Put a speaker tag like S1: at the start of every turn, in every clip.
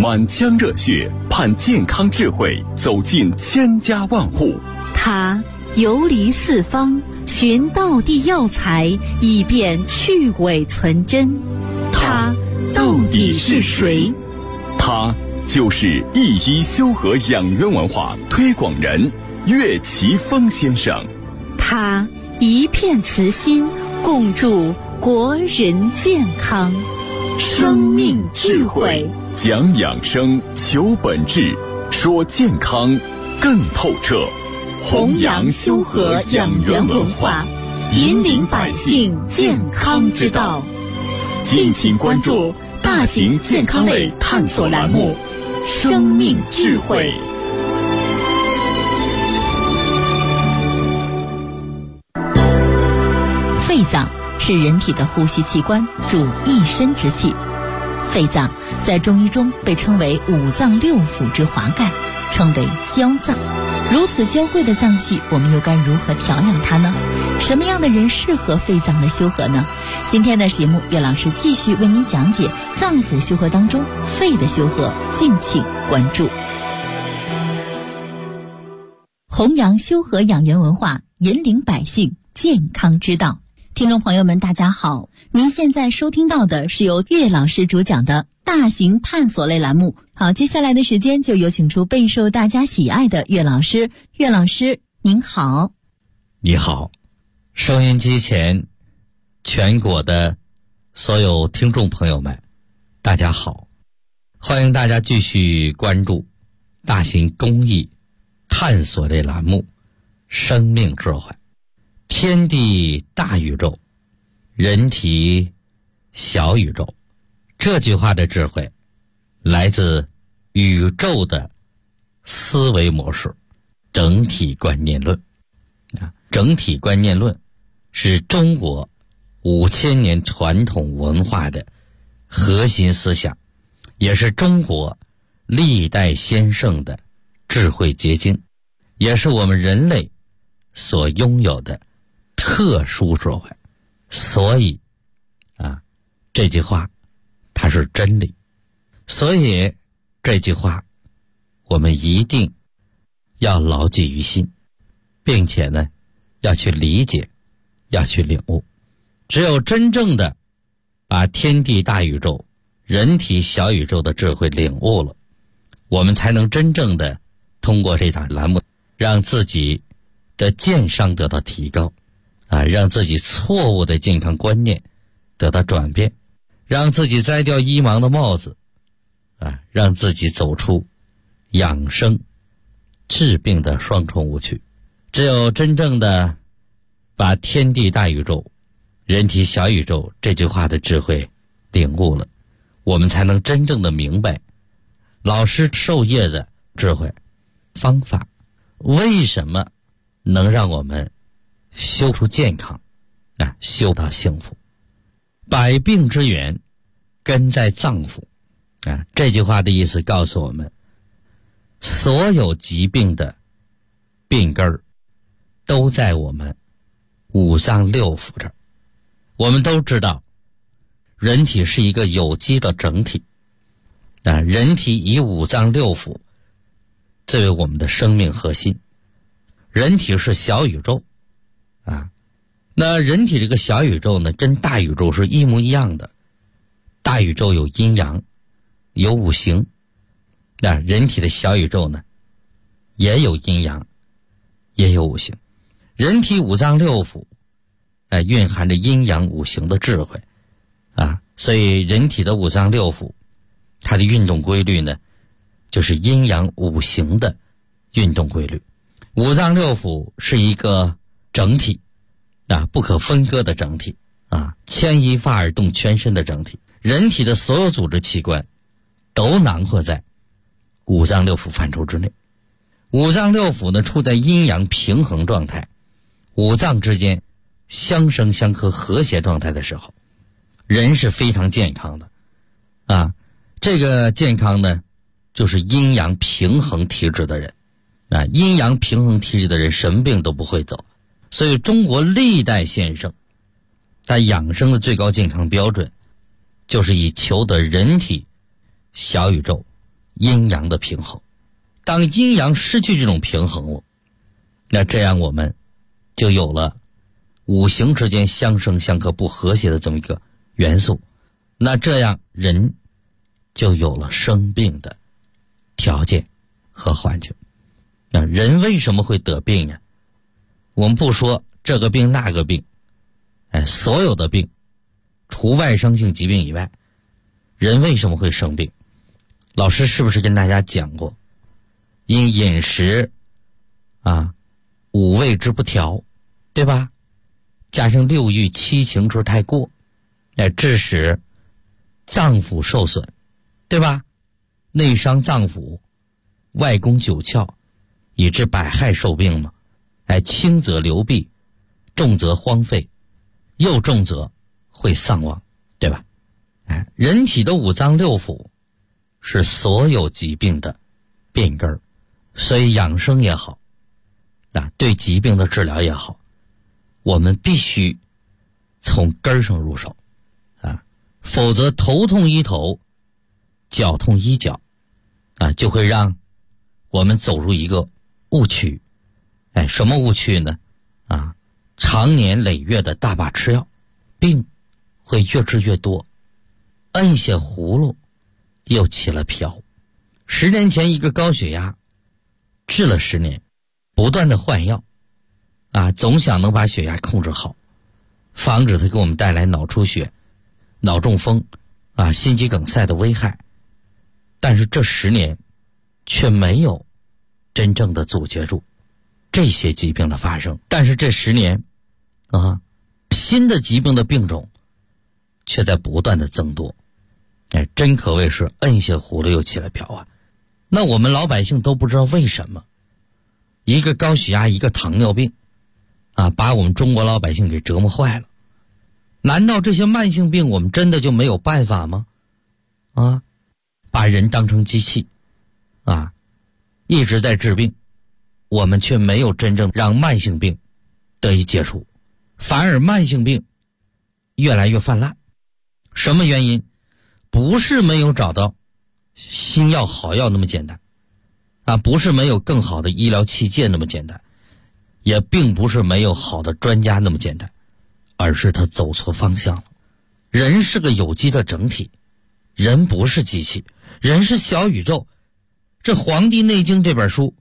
S1: 满腔热血盼健康智慧走进千家万户。
S2: 他游离四方，寻道地药材，以便去伪存真。他到底是谁？
S1: 他就是一医修和养元文化推广人岳奇峰先生。
S2: 他一片慈心，共筑国人健康。生命智慧，
S1: 讲养生，求本质，说健康更透彻。
S2: 弘扬修和养元文化，引领百姓健康之道。敬请关注大型健康类探索栏目《生命智慧》。
S3: 肺脏是人体的呼吸器官，主一身之气。肺脏在中医中被称为五脏六腑之华盖，称为娇脏。如此娇贵的脏器，我们又该如何调养它呢？什么样的人适合肺脏的修和呢？今天的节目，岳老师继续为您讲解脏腑修和当中肺的修和，敬请关注。弘扬修和养元文化，引领百姓健康之道。听众朋友们，大家好，您现在收听到的是由岳老师主讲的大型探索类栏目。好，接下来的时间就有请出备受大家喜爱的岳老师。岳老师您好。
S4: 你好，收音机前全国的所有听众朋友们，大家好，欢迎大家继续关注大型公益探索类栏目生命智慧。天地大宇宙，人体小宇宙，这句话的智慧来自宇宙的思维模式整体观念论。整体观念论是中国5000年传统文化的核心思想，也是中国历代先圣的智慧结晶，也是我们人类所拥有的特殊智慧。所以这句话它是真理，所以这句话我们一定要牢记于心，并且呢要去理解，要去领悟。只有真正的把天地大宇宙、人体小宇宙的智慧领悟了，我们才能真正的通过这档栏目让自己的健康得到提高，让自己错误的健康观念得到转变，让自己摘掉医盲的帽子，让自己走出养生治病的双重误区。只有真正的把天地大宇宙、人体小宇宙这句话的智慧领悟了，我们才能真正的明白老师授业的智慧方法，为什么能让我们修出健康，修到幸福。百病之源根在脏腑，这句话的意思告诉我们，所有疾病的病根儿都在我们五脏六腑这儿。我们都知道人体是一个有机的整体，人体以五脏六腑作为我们的生命核心。人体是小宇宙那人体这个小宇宙呢，跟大宇宙是一模一样的。大宇宙有阴阳，有五行，人体的小宇宙呢也有阴阳，也有五行。人体五脏六腑蕴含着阴阳五行的智慧所以人体的五脏六腑它的运动规律呢，就是阴阳五行的运动规律。五脏六腑是一个整体不可分割的整体牵一发而动全身的整体。人体的所有组织器官都囊括在五脏六腑范畴之内。五脏六腑呢处在阴阳平衡状态，五脏之间相生相克和谐状态的时候，人是非常健康的这个健康呢就是阴阳平衡体质的人阴阳平衡体质的人什么病都不会走。所以中国历代先生他养生的最高健康标准就是以求得人体小宇宙阴阳的平衡。当阴阳失去这种平衡了，那这样我们就有了五行之间相生相克不和谐的这么一个元素，那这样人就有了生病的条件和环境。那人为什么会得病呢？我们不说这个病那个病，所有的病除外伤性疾病以外，人为什么会生病？老师是不是跟大家讲过，因饮食五味之不调，对吧？加上六欲七情之太过，致使脏腑受损，对吧？内伤脏腑，外攻九窍，以致百害受病嘛。轻则流弊，重则荒废，又重则会丧亡，对吧？人体的五脏六腑是所有疾病的病根儿，所以养生也好，对疾病的治疗也好，我们必须从根儿上入手否则头痛医头，脚痛医脚就会让我们走入一个误区。什么误区呢？常年累月的大把吃药，病会越治越多，摁下葫芦又起了瓢。10年前一个高血压治了10年，不断的换药总想能把血压控制好，防止它给我们带来脑出血、脑中风心肌梗塞的危害。但是这10年却没有真正的阻绝住这些疾病的发生。但是这10年新的疾病的病种却在不断的增多。真可谓是摁下葫芦又起了瓢那我们老百姓都不知道为什么一个高血压一个糖尿病把我们中国老百姓给折磨坏了。难道这些慢性病我们真的就没有办法吗？把人当成机器一直在治病，我们却没有真正让慢性病得以解除，反而慢性病越来越泛滥。什么原因？不是没有找到新药好药那么简单不是没有更好的医疗器械那么简单，也并不是没有好的专家那么简单，而是他走错方向了。人是个有机的整体，人不是机器，人是小宇宙。这《黄帝内经》这本书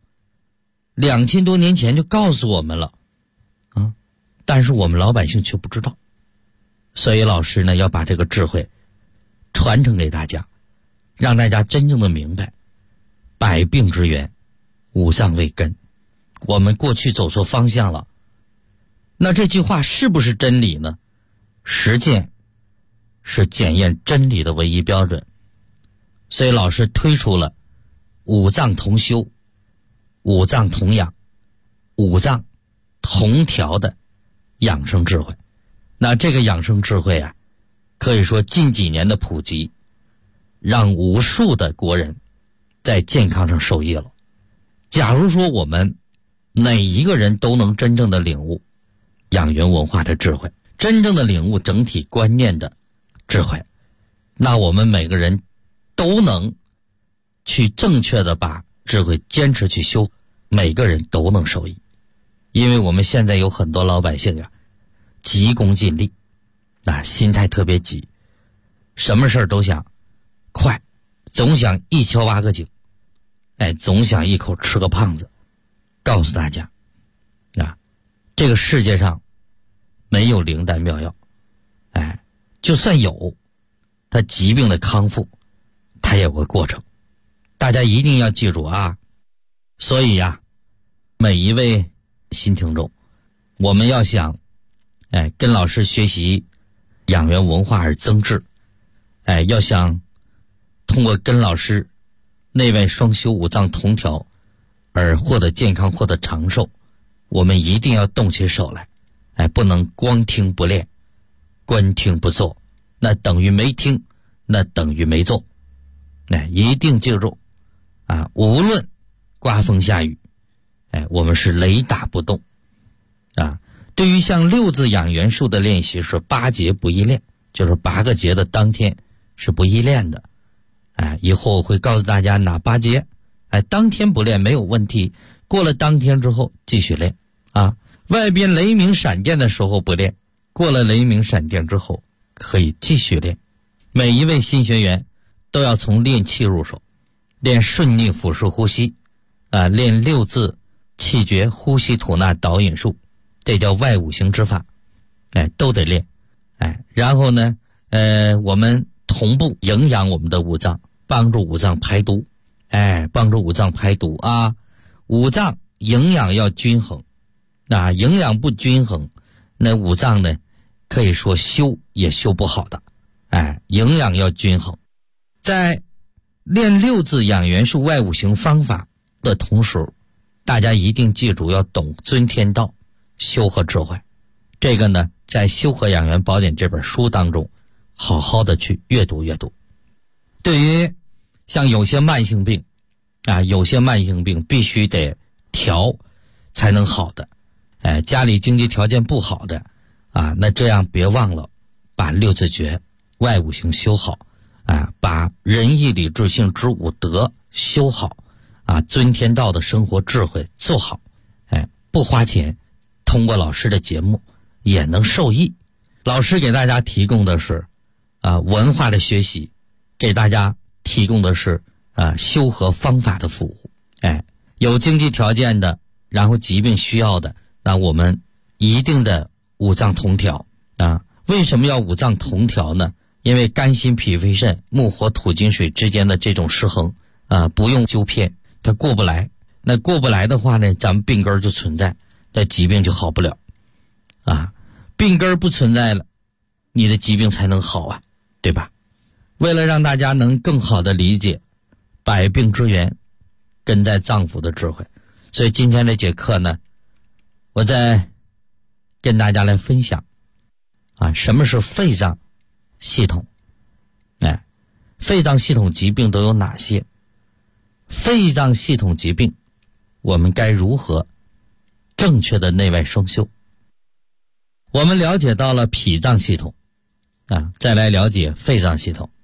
S4: 2000多年前就告诉我们了但是我们老百姓却不知道。所以老师呢要把这个智慧传承给大家，让大家真正的明白百病之源，五脏为根。我们过去走错方向了，那这句话是不是真理呢？实践是检验真理的唯一标准。所以老师推出了五脏同修、五脏同养、五脏同调的养生智慧。那这个养生智慧可以说近几年的普及，让无数的国人在健康上受益了。假如说我们每一个人都能真正的领悟养元文化的智慧，真正的领悟整体观念的智慧，那我们每个人都能去正确的把智慧坚持去修，每个人都能受益。因为我们现在有很多老百姓急功近利心态特别急，什么事都想快，总想一敲挖个井总想一口吃个胖子。告诉大家这个世界上没有灵丹妙药就算有，它疾病的康复它也有个过程，大家一定要记住所以每一位新听众，我们要想跟老师学习养元文化而增智，要想通过跟老师内外双修五脏同调而获得健康获得长寿，我们一定要动起手来不能光听不练，光听不做，那等于没听，那等于没做。一定记住无论刮风下雨我们是雷打不动对于像6字养元术的练习是8节不宜练，就是8个节的当天是不宜练的以后我会告诉大家哪8节，当天不练没有问题，过了当天之后继续练啊。外边雷鸣闪电的时候不练，过了雷鸣闪电之后可以继续练。每一位新学员都要从练气入手，练顺逆腹式呼吸练6字气诀呼吸吐纳导引术，这叫外五行之法，都得练。然后呢我们同步营养我们的五脏，帮助五脏排毒，帮助五脏排毒啊。五脏营养要均衡，营养不均衡，那五脏呢可以说修也修不好的。营养要均衡。在练6字养元术外五行方法的同时，大家一定记住要懂尊天道，修和智慧。这个呢在《修和养元宝典》这本书当中好好的去阅读。对于像有些慢性病有些慢性病必须得调才能好的，家里经济条件不好的那这样别忘了把6字诀外五行修好把仁义礼智信之5德修好尊天道的生活智慧做好，不花钱，通过老师的节目也能受益。老师给大家提供的是文化的学习，给大家提供的是修和方法的服务。有经济条件的，然后疾病需要的，那我们一定的五脏同调为什么要五脏同调呢？因为肝心脾肺肾木火土金水之间的这种失衡不用纠偏，它过不来。那过不来的话呢，咱们病根就存在，那疾病就好不了病根不存在了，你的疾病才能好对吧？为了让大家能更好的理解百病之源根在脏腑的智慧，所以今天这节课呢，我再跟大家来分享什么是肺脏系统，肺脏系统疾病都有哪些？肺脏系统疾病我们该如何正确的内外双修？我们了解到了脾脏系统再来了解肺脏系统。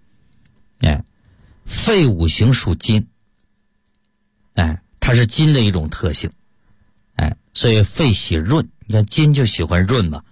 S4: 肺五行属金，它是金的一种特性，所以肺喜润，你看金就喜欢润嘛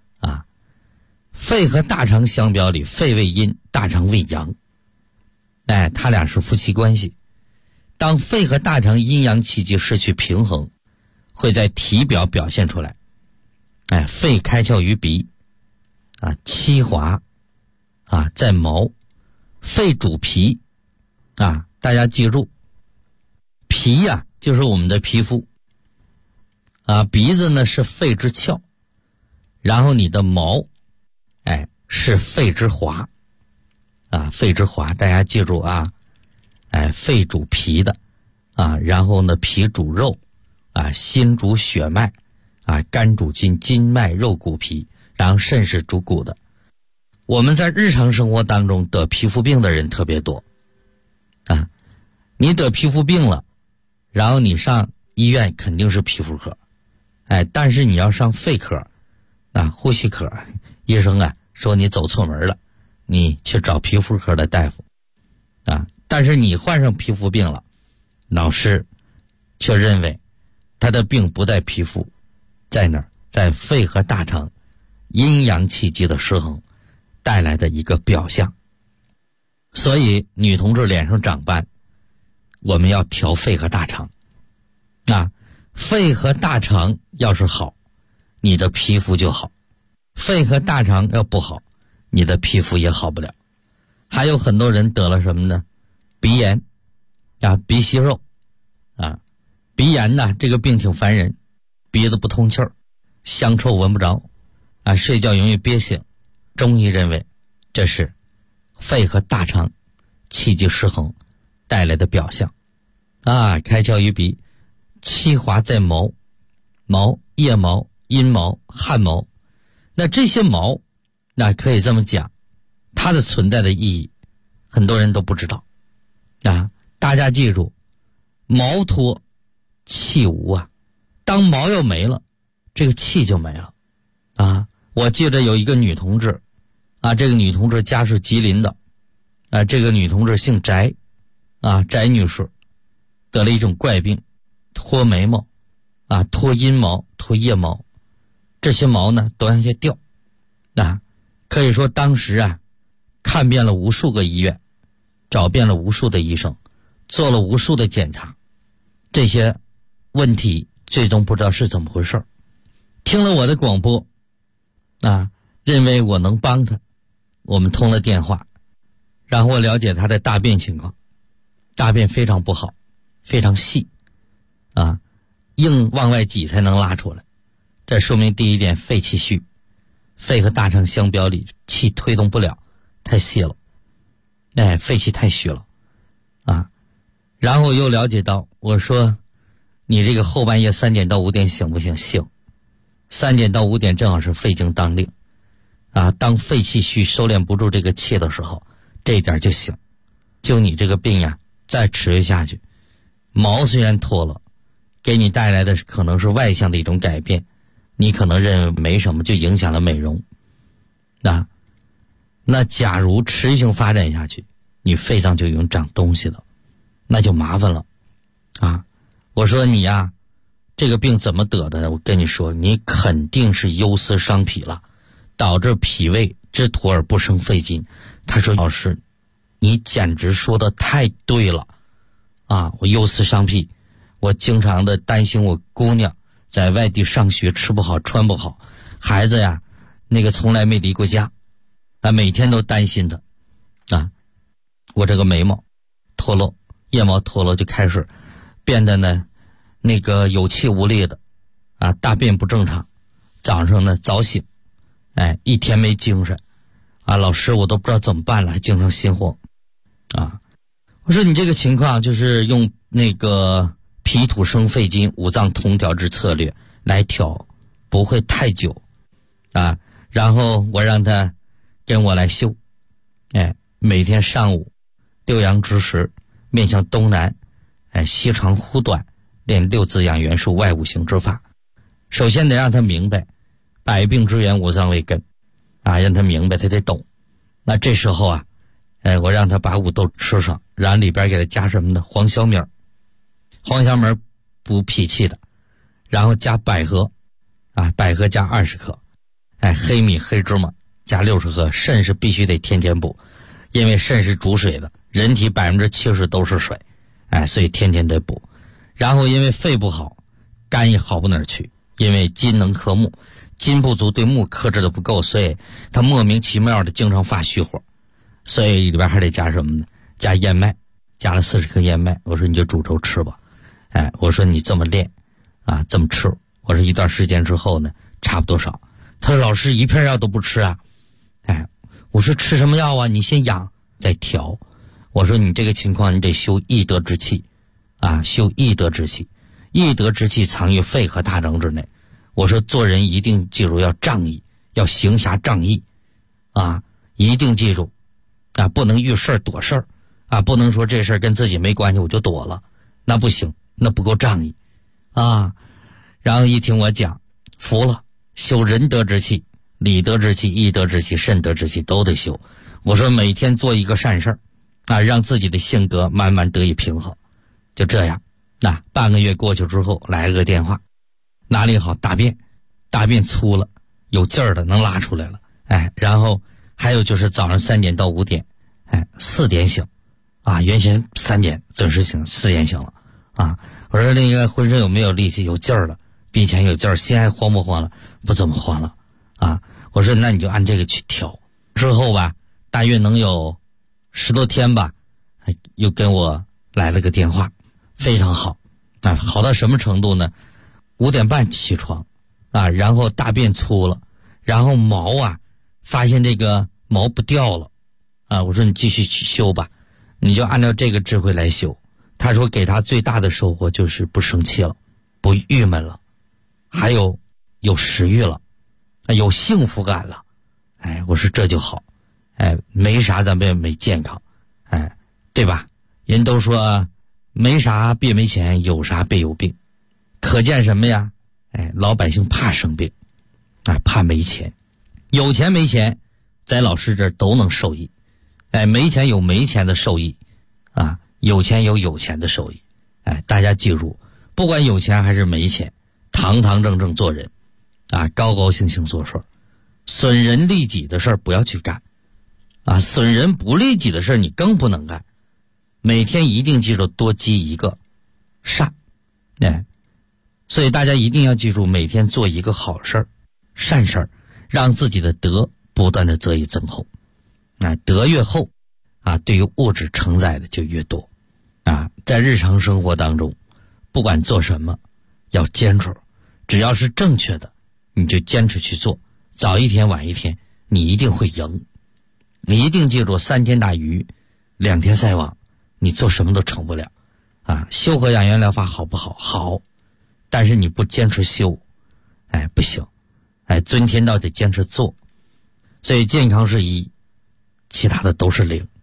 S4: 肺和大肠相表里，肺为阴，大肠为阳，它俩是夫妻关系。当肺和大肠阴阳气机失去平衡，会在体表表现出来。肺开窍于鼻气滑在毛。肺主皮大家记住，皮就是我们的皮肤鼻子呢是肺之窍，然后你的毛是肺之华肺之华，大家记住肺主皮的然后呢脾主肉心主血脉肝主筋，筋脉肉骨皮，然后肾是主骨的。我们在日常生活当中得皮肤病的人特别多你得皮肤病了，然后你上医院肯定是皮肤科但是你要上肺科呼吸科，医生说你走错门了，你去找皮肤科的大夫但是你患上皮肤病了，老师却认为他的病不在皮肤，在哪儿？在肺和大肠阴阳气机的失衡带来的一个表象。所以女同志脸上长斑，我们要调肺和大肠肺和大肠要是好，你的皮肤就好；肺和大肠要不好，你的皮肤也好不了。还有很多人得了什么呢？鼻炎鼻息肉鼻炎这个病挺烦人，鼻子不通气儿，香臭闻不着睡觉容易憋醒。中医认为这是肺和大肠气机失衡带来的表象开窍于鼻，气滑在毛，腋毛、阴毛、汗毛。那这些毛可以这么讲，它的存在的意义很多人都不知道大家记住，毛脱气无当毛要没了，这个气就没了我记得有一个女同志这个女同志家是吉林的这个女同志姓翟翟女士得了一种怪病，脱眉毛脱阴毛脱腋毛，这些毛呢都往下掉可以说当时看遍了无数个医院，找遍了无数的医生，做了无数的检查，这些问题最终不知道是怎么回事。听了我的广播认为我能帮他，我们通了电话，然后我了解他的大便情况，大便非常不好，非常细硬往外挤才能拉出来。这说明第一点，肺气虚，肺和大肠相表里，气推动不了，太细了，肺气太虚了然后又了解到，我说你这个后半夜3点到5点行不行？行，3点到5点正好是肺经当令当肺气虚收敛不住这个气的时候，这一点就行。就你这个病再持续下去，毛虽然脱了，给你带来的可能是外向的一种改变，你可能认为没什么，就影响了美容那假如持续性发展下去，你肺脏就已经长东西了，那就麻烦了我说你这个病怎么得的？我跟你说，你肯定是忧思伤脾了，导致脾胃之土而不生肺金。他说老师，你简直说的太对了我忧思伤脾，我经常的担心我姑娘在外地上学吃不好穿不好，孩子那个从来没离过家每天都担心他我这个眉毛脱落，腋毛脱落，就开始变得那个有气无力的大便不正常，早上呢早醒一天没精神老师我都不知道怎么办了，还经常心慌我说你这个情况就是用那个脾土生肺金五脏同调之策略来调，不会太久然后我让他跟我来修每天上午6阳之时，面向东南膝长呼短，练6字养元术外五行之法。首先得让他明白百病之源五脏为根让他明白，他得懂。那这时候我让他把五豆吃上，然后里边给他加什么呢？黄小米，黄小米补脾气的，然后加百合百合加20克黑米黑芝麻加60克。肾是必须得天天补，因为肾是主水的，人体70%都是水所以天天得补。然后因为肺不好，肝也好不哪儿去，因为金能克木，金不足对木克制的不够，所以他莫名其妙的经常发虚火，所以里边还得加什么呢？加燕麦，加了40克燕麦。我说你就煮粥吃吧我说你这么练这么吃，我说一段时间之后呢差不多少。他说老师一片药都不吃我说吃什么药你先养再调。我说你这个情况你得修益德之气修益德之气，益德之气藏于肺和大肠之内。我说做人一定记住要仗义，要行侠仗义一定记住不能遇事躲事儿不能说这事儿跟自己没关系我就躲了，那不行，那不够仗义然后一听我讲服了，修仁德之气、礼德之气、义德之气、慎德之气都得修。我说每天做一个善事儿让自己的性格慢慢得以平衡。就这样半个月过去之后来了个电话，哪里好？大便粗了，有劲儿的能拉出来了然后还有就是早上3点到5点4点醒原先3点准时醒，4点醒了我说那个浑身有没有力气？有劲儿了，比以前有劲儿，心还慌不慌了？不怎么慌了我说那你就按这个去调。之后大约能有10多天又跟我来了个电话，非常好好到什么程度呢？5点半起床然后大便粗了，然后毛发现这个毛不掉了我说你继续去修吧，你就按照这个智慧来修。他说给他最大的收获就是不生气了，不郁闷了，还有食欲了有幸福感了我说这就好没啥咱们也没健康对吧？人都说没啥别没钱，有啥别有病，可见什么呀？老百姓怕生病怕没钱，有钱没钱在老师这儿都能受益没钱有没钱的受益啊，有钱有有钱的受益。大家记住，不管有钱还是没钱，堂堂正正做人啊，高高兴兴做事，损人利己的事儿不要去干啊，损人不利己的事儿你更不能干。每天一定记住多积一个善，所以大家一定要记住，每天做一个好事儿、善事儿，让自己的德不断的择以增厚。德越厚啊，对于物质承载的就越多啊。在日常生活当中，不管做什么，要坚持，只要是正确的，你就坚持去做，早一天晚一天，你一定会赢。你一定记住，3天打鱼，2天晒网，你做什么都成不了啊。修和养元疗法好不好？好，但是你不坚持修，不行。尊天道得坚持做。所以健康是1，其他的都是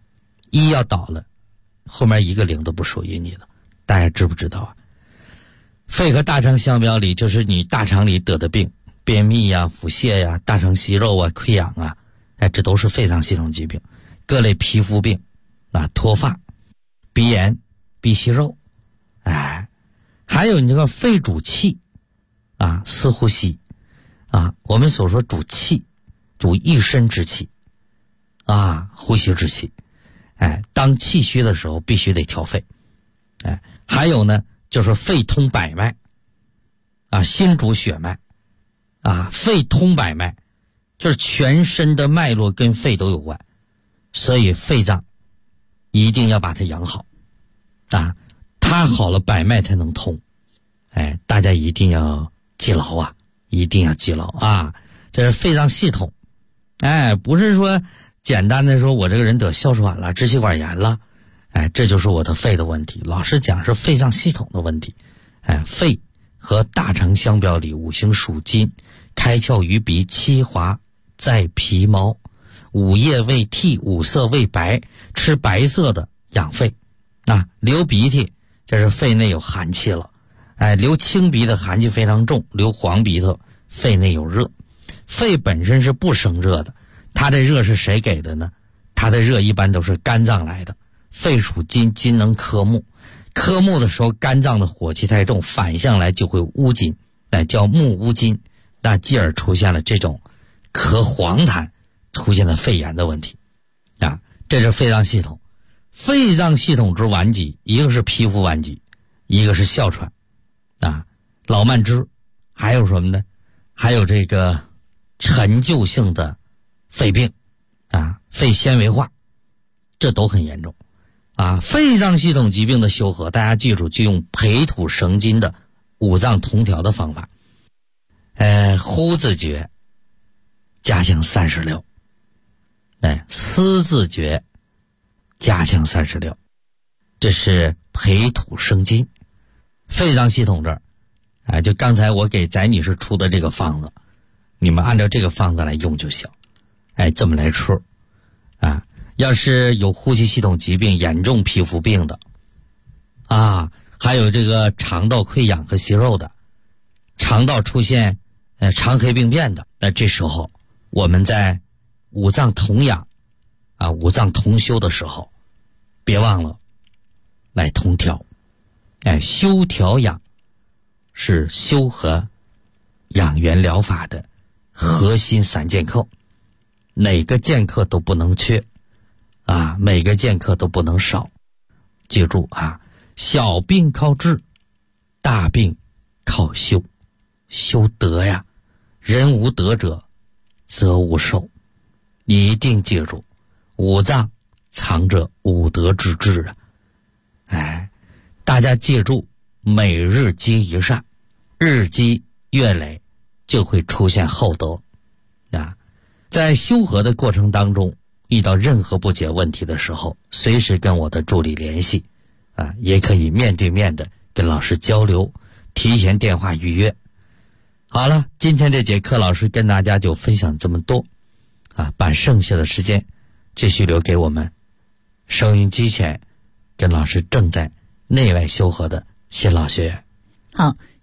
S4: 0。1要倒了，后面一个0都不属于你了。大家知不知道啊？肺和大肠相表里，就是你大肠里得的病，便秘呀、腹泻呀、大肠息肉啊、溃疡啊，这都是肺脏系统疾病。各类皮肤病脱发、鼻炎、鼻息肉，还有你这个肺主气啊，四呼吸啊，我们所说主气，主一身之气啊，呼吸之气。当气虚的时候必须得调肺。还有呢，就是肺通百脉啊，心主血脉啊，肺通百脉就是全身的脉络跟肺都有关，所以肺脏一定要把它养好啊，它好了百脉才能通。大家一定要记牢啊，一定要记牢啊，这是肺脏系统。不是说简单的说我这个人得哮喘了、支气管炎了，这就是我的肺的问题。老实讲是肺脏系统的问题。肺和大肠相表里，五行属金，开窍于鼻，七华在皮毛，五叶为涕，五色为白，吃白色的养肺啊。流鼻涕这是肺内有寒气了，流青鼻的寒气非常重，流黄鼻头肺内有热。肺本身是不生热的，它的热是谁给的呢？它的热一般都是肝脏来的。肺属金，金能克木，克木的时候肝脏的火气太重，反向来就会乌金，叫木乌金，那继而出现了这种咳黄痰，出现了肺炎的问题啊。这是肺脏系统。肺脏系统之顽疾，一个是皮肤顽疾，一个是哮喘啊，老慢支，还有什么呢？还有这个陈旧性的肺病啊，肺纤维化，这都很严重啊。肺脏系统疾病的修和，大家记住，就用培土生金的五脏同调的方法。呼字诀加强36，思字诀加强36，这是培土生金。肺脏系统这儿就刚才我给翟女士出的这个方子，你们按照这个方子来用就行。这么来吃啊。要是有呼吸系统疾病、严重皮肤病的啊，还有这个肠道溃疡和息肉的，肠道出现肠黑病变的，那这时候我们在五脏同养啊、五脏同修的时候，别忘了来同调。修调养是修和养元疗法的核心3剑客，哪个剑客都不能缺啊，每个剑客都不能少。记住啊，小病靠治，大病靠修。修德呀，人无德者则无寿。你一定记住，五脏藏着五德之志啊。大家记住，每日积一善，日积月累就会出现厚德啊。在修和的过程当中，遇到任何不解问题的时候，随时跟我的助理联系啊，也可以面对面的跟老师交流，提前电话预约。好了，今天这节课老师跟大家就分享这么多啊，把剩下的时间继续留给我们收音机前跟老师正在内外修和的新老学员。
S3: 好，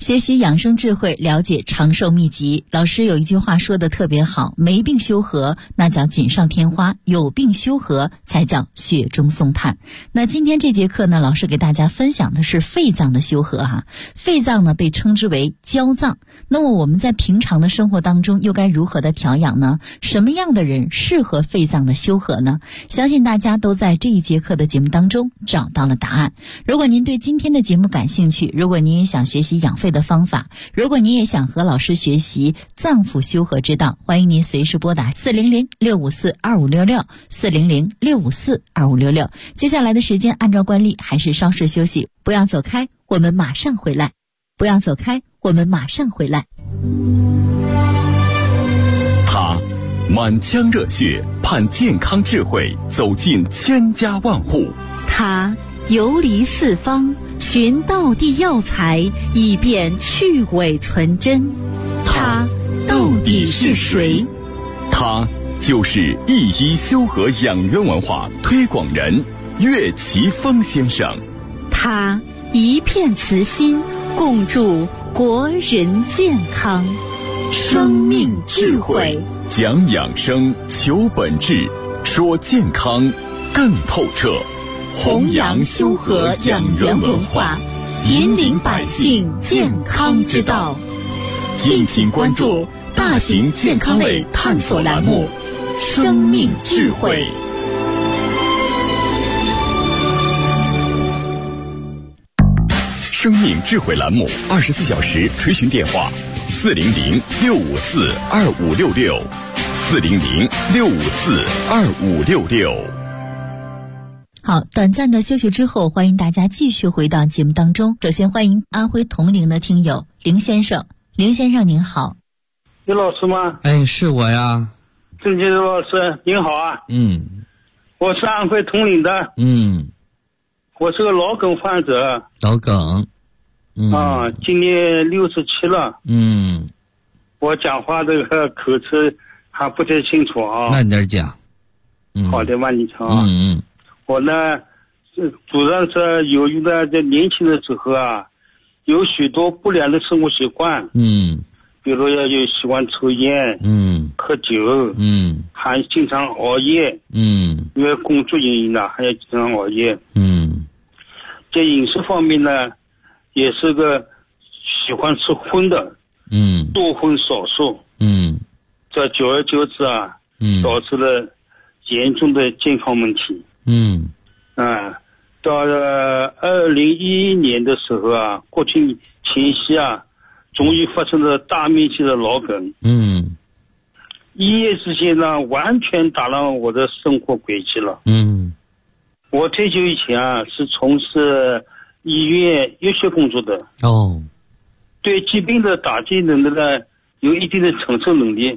S3: 学习养生智慧，了解长寿秘籍。老师有一句话说的特别好，没病修和那叫锦上添花，有病修和才叫雪中送炭。那今天这节课呢，老师给大家分享的是肺脏的修和哈。肺脏呢被称之为娇脏，那么我们在平常的生活当中又该如何的调养呢？什么样的人适合肺脏的修和呢？相信大家都在这一节课的节目当中找到了答案。如果您对今天的节目感兴趣，如果您也想学习养肺的方法，如果您也想和老师学习脏腑修和之道，欢迎您随时拨打400-654-2566 400-654-2566。接下来的时间按照惯例还是稍事休息，不要走开，我们马上回来。不要走开，我们马上回来。
S1: 他满腔热血盼健康智慧走进千家万户，
S2: 他游离四方寻道地药材，以便去伪存真。他到底是谁？
S1: 他就是一医修和养元文化推广人岳奇峰先生。
S2: 他一片慈心，共筑国人健康。生命智慧，
S1: 讲养生，求本质，说健康更透彻，
S2: 弘扬修和养元文化，引领百姓健康之道。
S1: 敬请关注大型健康类探索栏目《生命智慧》。生命智慧栏目24小时垂询电话400-654-2566 400-654-2566。
S3: 好，短暂的休息之后，欢迎大家继续回到节目当中。首先欢迎安徽铜陵的听友林先生。林先生您好。
S5: 刘老师吗？
S4: 哎，是我呀。
S5: 郑杰刘老师您好啊。我是安徽铜陵的。我是个脑梗患者。
S4: 脑梗。
S5: 今年67了。我讲话这个口齿还不太清楚啊。
S4: 慢点讲。
S5: 好的，慢点讲啊。我呢，主要是由于呢，在年轻的时候啊，有许多不良的生活习惯。比如要有喜欢抽烟，喝酒，还经常熬夜，因为工作原因呢，还要经常熬夜。在饮食方面呢，也是个喜欢吃荤的，多荤少素，这久而久之啊，导致了严重的健康问题。到了2011年的时候啊，国庆前夕啊，终于发生了大面积的脑梗。一夜之间呢，完全打乱我的生活轨迹了。我退休以前啊，是从事医院医学工作的。对疾病的打击能力呢，有一定的承受能力。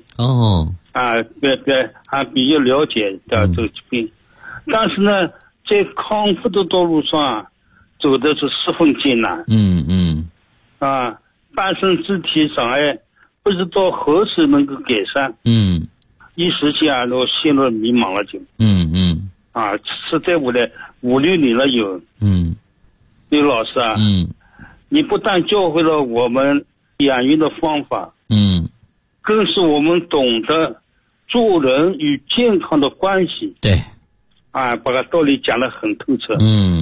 S5: 比较了解的这个疾病。但是呢，在康复的道路上走的是十分艰难。半身肢体障碍不知道何时能够改善。一时间啊，我陷入迷茫了就。是在我的5-6年了有。刘老师啊，你不但教会了我们养元的方法，更是我们懂得做人与健康的关系。
S4: 对。
S5: 把个道理讲得很透彻。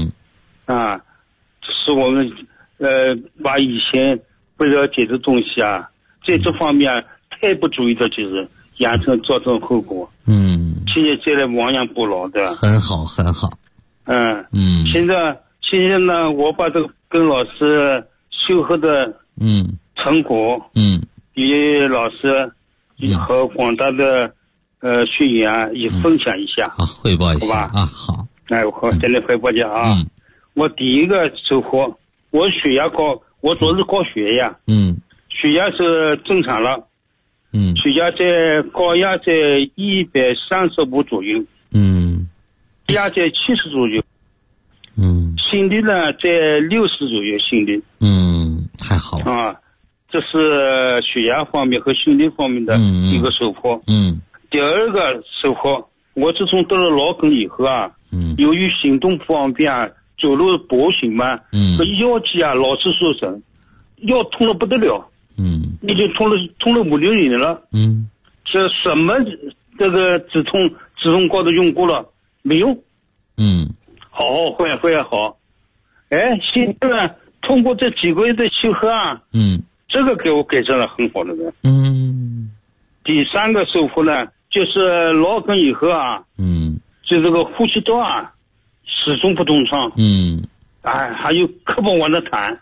S5: 是我们把以前不了解的东西啊，在这方面太不注意的，就是养成造成后果。现在再来亡羊补牢的。
S4: 很好，很好。
S5: 现在呢，我把这个跟老师修和的成果，与老师和广大的学员啊，也分享一下。
S4: 汇报一下。
S5: 好吧。
S4: 好。
S5: 我再来汇报一下啊。我第一个收获，我血压高，我主要是高血压。血压是正常了。血压在高压在135左右。低压在70左右。心率呢在60左右，心率。
S4: 太好了。
S5: 这是血压方面和心率方面的一个收获。第二个收获，我自从得了脑梗以后啊，由于行动不方便啊，走路跛行嘛，这腰肌啊老是受损， 腰痛了不得了，已经痛了5-6年了，这什么这个止痛膏都用过了，没用，好，会好，哎，现在呢，通过这几个月的修合啊，这个给我改善了很好的，第3个收获呢，就是老梗以后啊，就这个呼吸道啊，始终不通畅，还有咳不完的痰，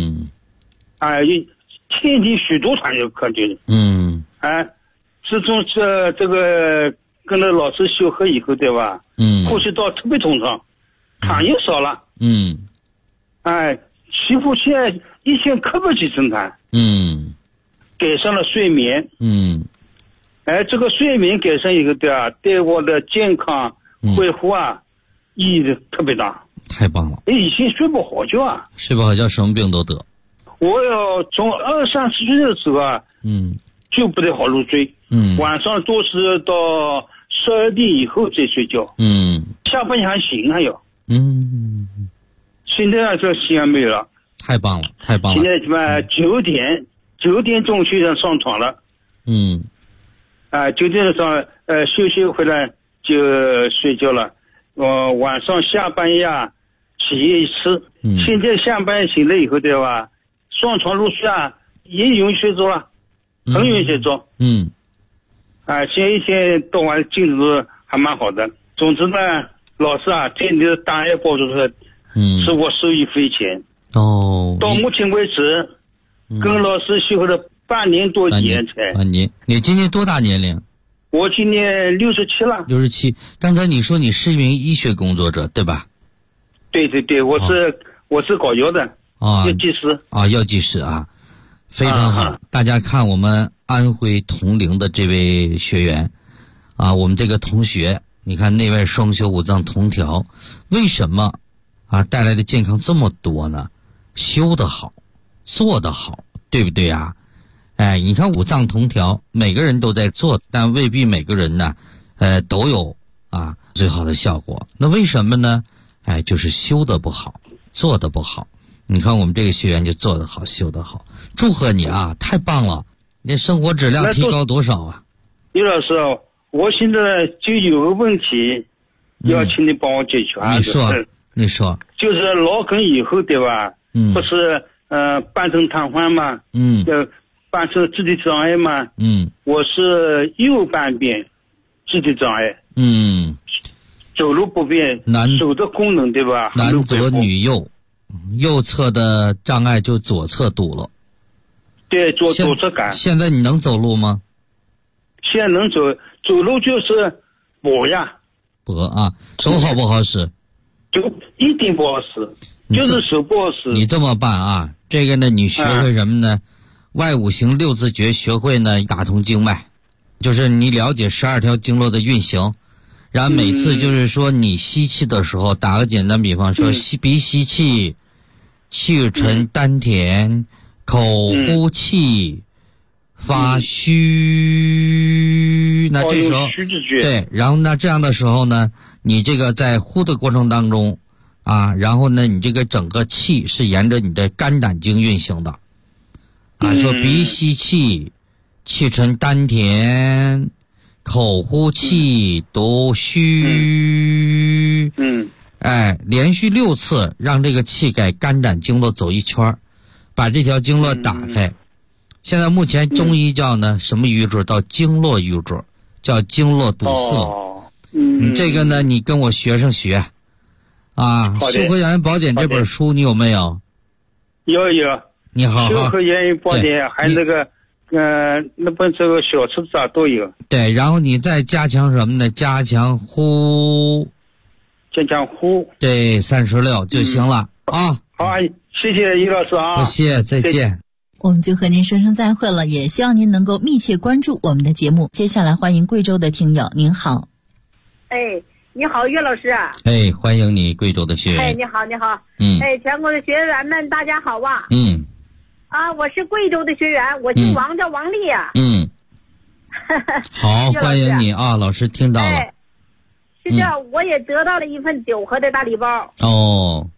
S5: 天天许多痰有感觉，自从这个跟着老师修合以后，对吧？呼吸道特别通畅，痰又少了，几乎现在一天咳不几声痰，改善了睡眠，这个睡眠改善以后，对我的健康恢复啊，意义特别大。
S4: 太棒了！
S5: 以前睡不好觉啊，
S4: 睡不好觉什么病都得。
S5: 我要从20-30岁的时候啊，就不太好入睡，晚上都是到12点以后再睡觉，下半夜还醒还有，现在这醒还没有了。
S4: 太棒了！现
S5: 在什么9点钟就上床了，9点上休息回来就睡觉了，晚上下半夜啊起夜一次，现在下半夜醒了以后，对吧，上床入睡啊也容易睡着了，很容易睡着，现在一天到晚精神还蛮好的。总之呢，老师啊，对你的档案报酬是我受益匪浅。到目前为止，跟老师修了半年多年才。
S4: 你今年多大年龄？
S5: 我今年67了。
S4: 67。刚才你说你是一名医学工作者，对吧？
S5: 对，我是搞药的，药剂师。
S4: 药剂师啊，非常好。大家看我们安徽铜陵的这位学员，我们这个同学，你看内外双修五脏同调，为什么带来的健康这么多呢？修得好，做得好，对不对啊？你看五脏同调，每个人都在做，但未必每个人呢，都有最好的效果。那为什么呢？就是修得不好，做得不好。你看我们这个学员就做得好，修得好，祝贺你啊，太棒了！你生活质量提高多少啊？
S5: 李老师，我现在就有个问题，要请你帮我解决。
S4: 你说，
S5: 就是老梗以后，对吧？不是半身瘫痪吗？半身肢体障碍吗？我是右半边肢体障碍。走路不便，手的功能，对吧？
S4: 男左女右，右侧的障碍就左侧堵了。
S5: 对，左侧感。
S4: 现在你能走路吗？
S5: 现在能走路就是跛呀。
S4: 手好不好使？
S5: 就一点不好使，就是手不好使。
S4: 你这么办这个呢，你学会什么呢？外五行六字诀，学会呢打通经脉，就是你了解12条经络的运行。然后每次就是说你吸气的时候，打个简单比方说，鼻吸气，气沉丹田，口呼气，发虚。那这时候对，然后呢这样的时候呢，你这个在呼的过程当中然后呢你这个整个气是沿着你的肝胆经运行的说鼻吸气，气沉丹田，口呼气，读虚。连续6次，让这个气给肝胆经络走一圈，把这条经络打开。现在目前中医叫呢什么瘀滞？叫经络瘀滞，叫经络堵塞。你这个呢，你跟我学生学修和养元宝典这本书你有没有？
S5: 有。
S4: 你好好。
S5: 修和养元宝典还那个。那本这个小册子都有。
S4: 对，然后你再加强什么呢？加强呼。对，36就行了
S5: 好，谢谢于老师
S4: 不谢，再见。
S3: 我们就和您说声再会了，也希望您能够密切关注我们的节目。接下来欢迎贵州的听友，您好。
S6: 你好，岳老师。
S4: 欢迎你，贵州的学员。
S6: 你好。全国的学员们，大家好啊。我是贵州的学员，我姓王，叫王丽啊。
S4: 好，欢迎你老师听到了。
S6: 是这样，我也得到了一份9盒的大礼包。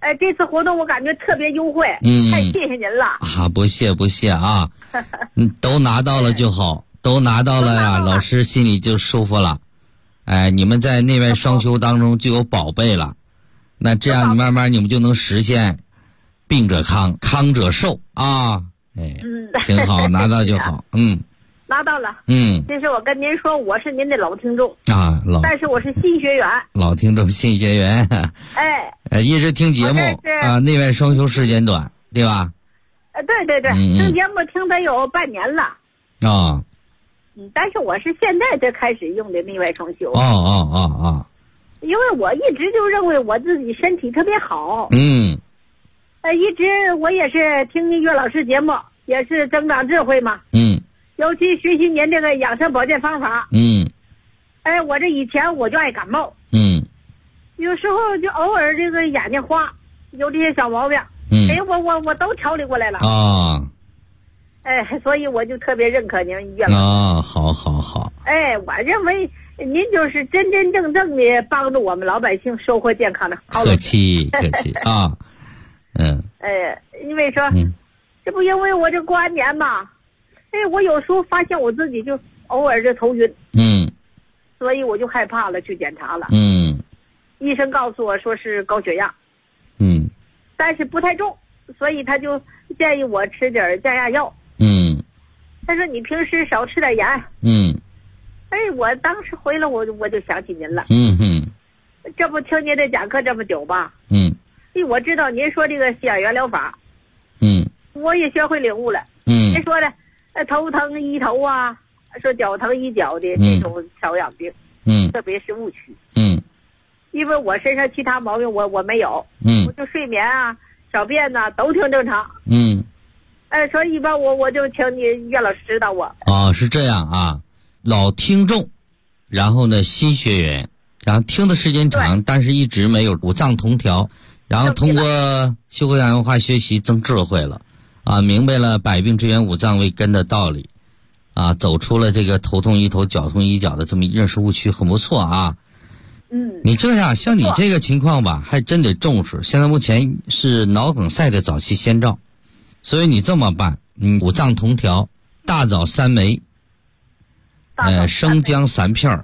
S6: 这次活动我感觉特别优惠，太谢谢您了
S4: 啊！不谢啊，都拿到了就好，都拿到了呀，老师心里就舒服了。哎，你们在内外双修当中就有宝贝了，那这样慢慢你们就能实现病者康，康者寿啊！哎，挺好，拿到就好，
S6: 拿到了，其实我跟您说，我是您的老听众
S4: 啊，
S6: 但是我是新学员，
S4: 老听众新学员，一直听节目啊，内外双修时间短，对吧？
S6: 对，听节目听得有半年了
S4: 啊，
S6: 但是我是现在才开始用的内外双修，因为我一直就认为我自己身体特别好，一直我也是听岳老师节目，也是增长智慧嘛，尤其学习您这个养生保健方法，我这以前我就爱感冒，有时候就偶尔这个眼睛花，有这些小毛病，我都调理过来了
S4: 啊，
S6: 所以我就特别认可您岳老师
S4: 啊，好，
S6: 我认为您就是真真正正的帮助我们老百姓收获健康的好老师，
S4: 客气啊，
S6: 因为说，这不因为我这过完年嘛。我有时候发现我自己就偶尔就头晕，所以我就害怕了，去检查了，医生告诉我说是高血压，但是不太重，所以他就建议我吃点降压药，他说你平时少吃点盐，我当时回来我就想起您了，这不听您这讲课这么久吧，我知道您说这个西雅原疗法，我也学会领悟了，您说的。头疼医头啊，说脚疼医脚的这种调养病，特别是误区，因为我身上其他毛病我没有，我就睡眠啊、小便呐、都挺正常，所以一般我就请你岳老师指导我。
S4: 是这样啊，老听众，然后呢新学员，然后听的时间长，但是一直没有五脏同调，然后通过修和养文化学习增智慧了。明白了百病之源五脏为根的道理，走出了这个头痛医头脚痛医脚的这么认识误区，很不错啊。你这样像你这个情况吧，还真得重视。现在目前是脑梗塞的早期先兆，所以你这么办，五脏同调，大枣3枚，生姜3片，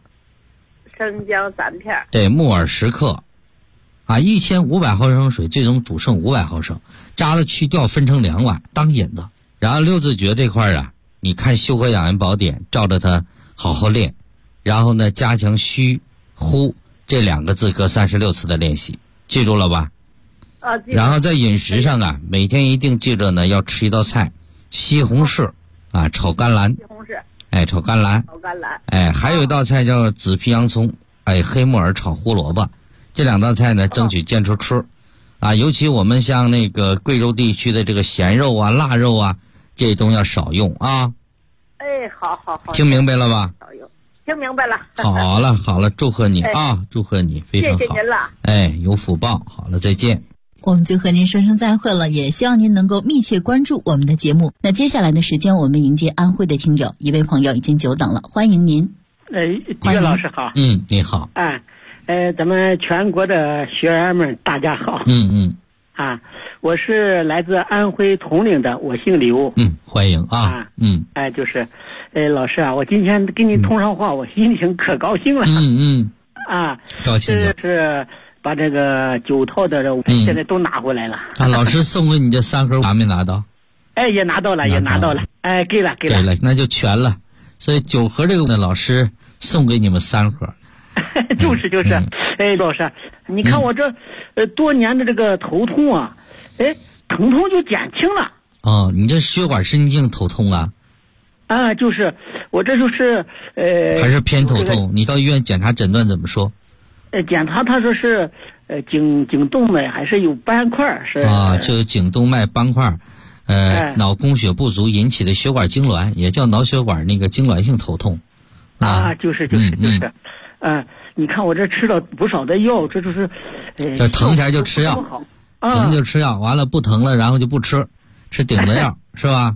S4: 对，木耳10克。1500毫升水，最终煮剩500毫升，扎了去掉，分成2碗当饮的。然后六字诀这块你看《修和养元宝典》，照着它好好练。然后呢，加强虚呼这2个字各36次的练习，记住了吧？然后在饮食上每天一定记着呢，要吃一道菜，西红柿炒甘蓝。西红柿。炒甘蓝。还有一道菜叫紫皮洋葱，黑木耳炒胡萝卜。这2道菜呢，争取坚持吃，尤其我们像那个贵州地区的这个咸肉腊肉这东西要少用啊。
S6: 好，
S4: 听明白了吧？
S6: 少用，听明白了。
S4: 好了，祝贺你祝贺你，非常好。
S6: 谢谢您了。
S4: 有福报。好了，再见。
S3: 我们就和您说声再会了，也希望您能够密切关注我们的节目。那接下来的时间，我们迎接安徽的听友，一位朋友已经久等了，欢迎您。
S7: 岳老师好。
S4: 你好。
S7: 咱们全国的学员们大家好。我是来自安徽铜陵的，我姓刘。
S4: 欢迎啊。
S7: 老师我今天跟您通上话，我心情可高兴了。
S4: 高兴了。
S7: 是把这个9套的现在都拿回来了。
S4: 老师送给你这3盒拿没拿到？
S7: 也拿到了，也拿到了。给了，
S4: 那就全了。所以9盒这个呢，老师送给你们3盒。
S7: 就是，老师，你看我这多年的这个头痛疼痛就减轻了。
S4: 你这血管神经头痛
S7: 就是我这就是
S4: 还是偏头痛。你到医院检查诊断怎么说？
S7: 检查他说是颈动脉还是有斑块是
S4: 就有颈动脉斑块，脑供血不足引起的血管痉挛，也叫脑血管那个痉挛性头痛。
S7: 就是。你看我这吃了不少的药，这就是
S4: 这疼前就吃药，疼就吃药，完了不疼了然后就不吃，吃顶子药是吧？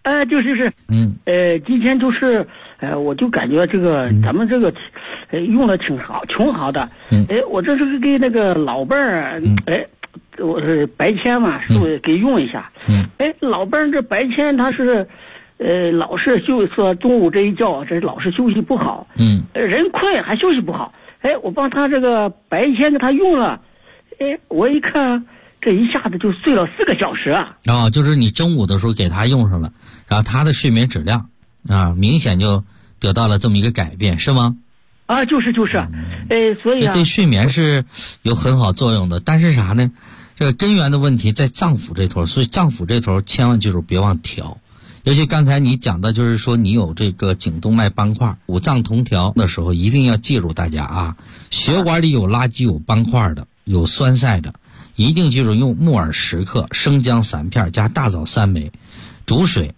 S7: 今天就是我就感觉这个咱们这个用的挺好的。我这是给那个老伴儿我是白天嘛，给用一下。老伴儿这白天他是，老是就说中午这一觉，这老是休息不好。人困还休息不好。我帮他这个白天给他用了，我一看，这一下子就睡了4个小时啊。
S4: 就是你中午的时候给他用上了，然后他的睡眠质量明显就得到了这么一个改变，是吗？
S7: 就是，所以
S4: 对睡眠是有很好作用的，但是啥呢？这个根源的问题在脏腑这头，所以脏腑这头千万记住别忘调。尤其刚才你讲的就是说你有这个颈动脉斑块，五脏同调的时候，一定要记住大家血管里有垃圾、有斑块的、有栓塞的，一定记住用木耳10克、生姜3片加大枣3枚，煮水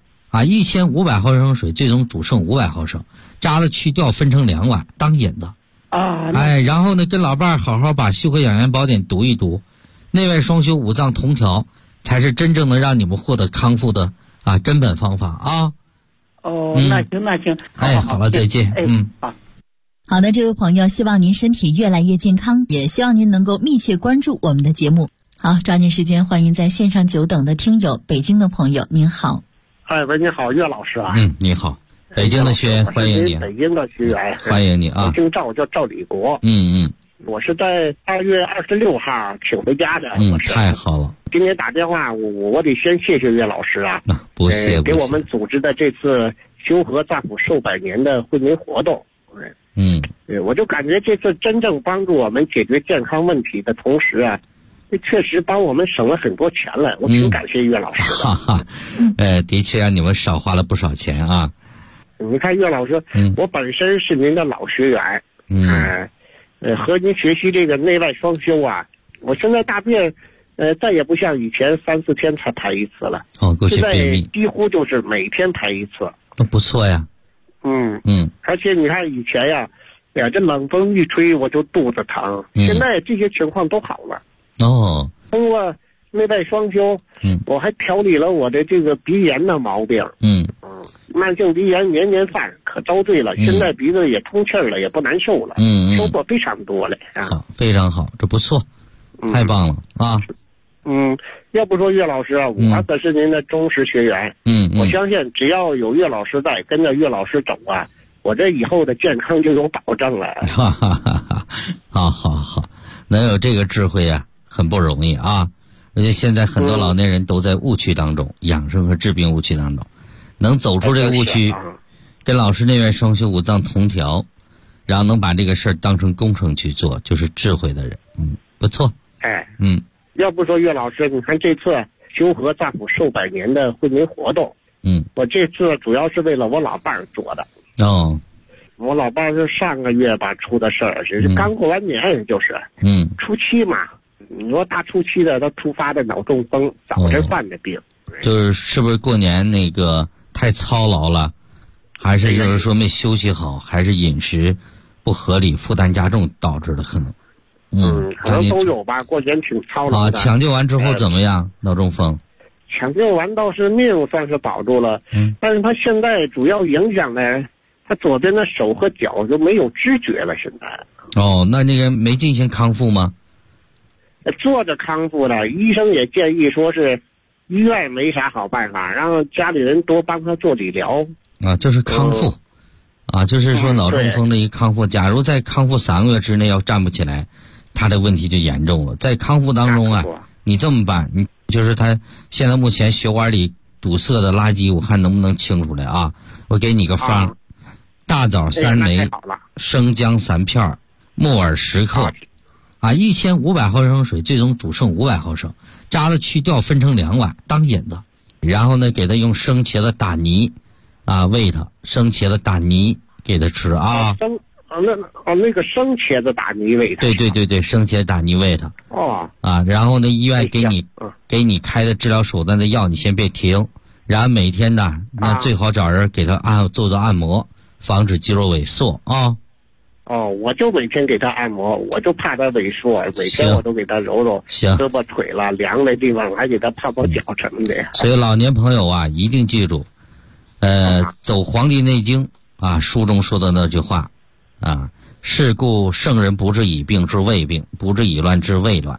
S4: 1500毫升水，最终煮剩500毫升，扎了去掉，分成2碗当饮的。然后呢，跟老伴儿好好把《修和养元宝典》读一读，内外双修、五脏同调，才是真正能让你们获得康复的根本方法啊。
S7: 那行，
S4: 好了，再见。
S3: 好的，这位朋友，希望您身体越来越健康，也希望您能够密切关注我们的节目。好，抓紧时间，欢迎在线上久等的听友，北京的朋友，您好。
S8: 喂，你好，岳老师啊。
S4: 你好，北京的学员欢迎你。
S8: 北京的学员
S4: 欢迎你啊。
S8: 姓赵，叫赵立国。我是在2月26号请回家的。
S4: 太好了。
S8: 今天打电话，我得先谢谢岳老师啊。
S4: 不谢。
S8: 给我们组织的这次修和脏腑寿100年的惠民活动。我就感觉这次真正帮助我们解决健康问题的同时这确实帮我们省了很多钱了，我挺感谢岳老师
S4: 的。的确让你们少花了不少钱啊。
S8: 你看岳老师，我本身是您的老学员，和您学习这个内外双修我现在大便再也不像以前3、4天才排一次了。
S4: 过去便秘，
S8: 现在几乎就是每天排一次。
S4: 不错呀。
S8: 而且你看以前这冷风一吹我就肚子疼，现在这些情况都好了。通过内外双修，我还调理了我的这个鼻炎的毛病。慢性鼻炎年年犯，可遭罪了。现在鼻子也通气了，也不难受了。收获非常多了
S4: 好，非常好，这不错，太棒了啊。
S8: 要不说岳老师我可是您的忠实学员。我相信只要有岳老师在，跟着岳老师走我这以后的健康就有保证了。
S4: 好，能有这个智慧很不容易啊。而且现在很多老年人都在误区当中，养生和治病误区当中，能走出这个误区，跟老师内外双修、五脏同调，然后能把这个事儿当成工程去做，就是智慧的人。不错。
S8: 要不说岳老师，你看这次修和脏腑寿100年的惠民活动，我这次主要是为了我老伴儿做的。我老伴儿是上个月出的事儿，是刚过完年，就是初七嘛。你说大初期的他突发的脑中风，早晨犯的病。
S4: 是不是过年那个太操劳了，还是就是说没休息好，还是饮食不合理，负担加重导致的可能？
S8: 可能都有吧。过年挺操劳的。
S4: 抢救完之后怎么样？脑中风？
S8: 抢救完倒是命算是保住了，但是他现在主要影响呢，他左边的手和脚就没有知觉了。现在
S4: 那个没进行康复吗？
S8: 做着康复了，医生也建议说是医院没啥好办法，让家里人多帮他做理疗。
S4: 就是康复就是说脑中风的一个康复。假如在康复3个月之内要站不起来，他的问题就严重了。在康复当中你这么办，你就是他现在目前血管里堵塞的垃圾，我看能不能清出来我给你个方，大枣3枚，生姜3片，木耳10克，1500毫升水，最终煮剩500毫升，扎了去掉，分成2碗当饮的。然后呢，给他用生茄子打泥喂他，生茄子打泥给他吃
S8: 那个生茄子打泥喂他。
S4: 对，生茄子打泥喂他。然后呢，医院给你开的治疗手段的药你先别停，然后每天那最好找人给他做按摩，防止肌肉萎缩
S8: 我就每天给他按摩，我就怕他萎缩，每天我都给他揉揉胳膊腿了，凉的地方还给他泡脚什么的。
S4: 所以老年朋友一定记住，走《黄帝内经》书中说的那句话是故圣人不治已病治未病，不治已乱治未乱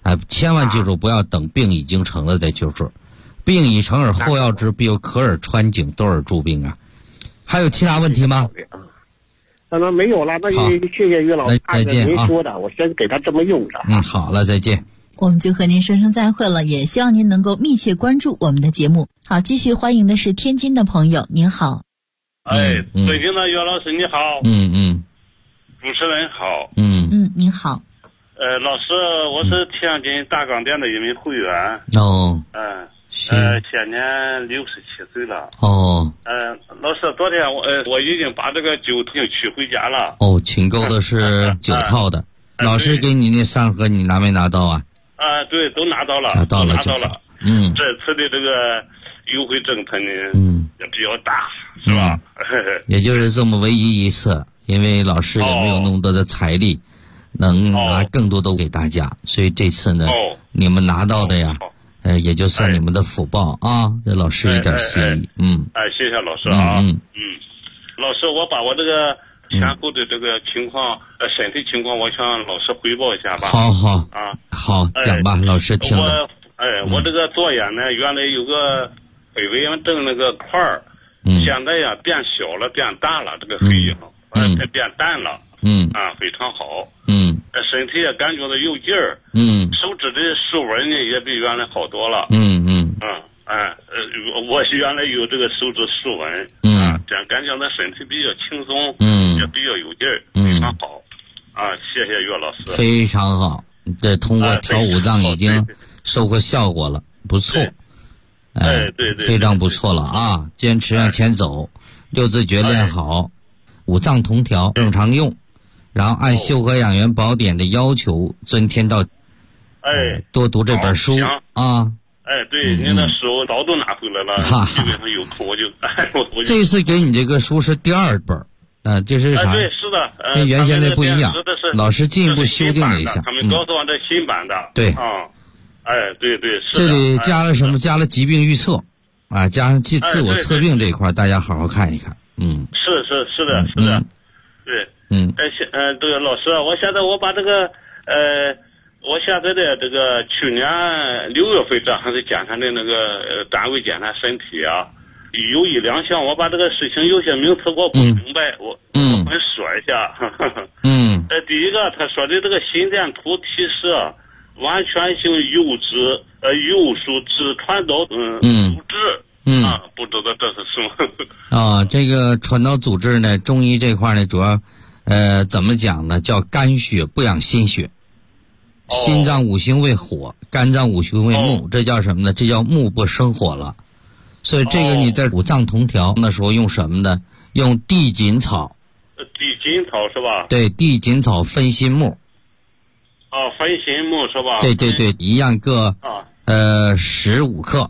S4: 千万记住，不要等病已经成了再救治，病已成而后要治，必有可耳穿井，多耳助病啊。还有其他问题吗？
S8: 那没有了，那就谢谢于老师。
S4: 再见
S8: 您说的，我先给他这么用着。
S4: 好了，再见。
S3: 我们就和您说声再会了，也希望您能够密切关注我们的节目。好，继续欢迎的是天津的朋友，您好。
S5: 北京的于老师你好。主持人好。
S3: 您好。
S5: 老师，我是天津大钢店的一名会员。现年67岁了。老师，昨天我已经把这个9套取回家了。
S4: 请购的是9套的。老师给你那3盒，你拿没拿到啊？
S5: 对，都拿到了。
S4: 拿到了。
S5: 这次的这个优惠政策呢，也比较大，是吧？
S4: 也就是这么唯一一次，因为老师也没有那么多的财力，能拿更多都给大家，所以这次呢，你们拿到的呀。也就算你们的福报啊，这老师一点心意。
S5: 谢谢老师啊。老师，我把我这个前后的这个情况，身体情况，我向老师汇报一下吧。
S4: 好，讲吧，老师听了。
S5: 我这个左眼呢，原来有个北胃炎症那个块儿，现在呀变小了，变大了，这个黑影，变淡了。非常好。身体也感觉到有劲儿。手指的手纹呢也比原来好多了。我原来有这个手指手纹。这样感觉到身体比较轻松。也比较有劲儿。非常好。谢谢岳老师。
S4: 非常好，这通过调五脏已经收获效果了，不错。
S5: 对，
S4: 非常不错了啊！坚持向前走，6字诀练好，五脏同调正常用。然后按修和养元宝典的要求遵天道，多读这本书啊。
S5: 对，您的书早都拿回来了，基本上有空我就
S4: 这次给你这个书是第2本，这是啥？
S5: 对，是的，
S4: 跟原先的不一样，老师进一步修订了一下。
S5: 他们告诉我这新版的。
S4: 对。
S5: 对，是的。
S4: 这里加了什么？加了疾病预测，加上自我测病这一块，大家好好看一看。
S5: 是的。对。这个老师，我现在我把这个我现在的这个去年6月份这还是检查的那个单位检查身体啊，有1、2项我把这个事情有些名词我不明白，我说一下。第一个他说的这个心电图提示完全性右属肢传导组织。不知道这是什么。
S4: 这个传导组织呢，中医这块呢主要怎么讲呢？叫肝血不养心血。心脏五行为火，肝脏五行为木，这叫什么呢？这叫木不生火了。所以这个你在五脏同调的时候用什么呢？用地锦草。
S5: 地锦草是吧？
S4: 对，地锦草分心木。
S5: 分心木是吧？
S4: 对，一样各15克。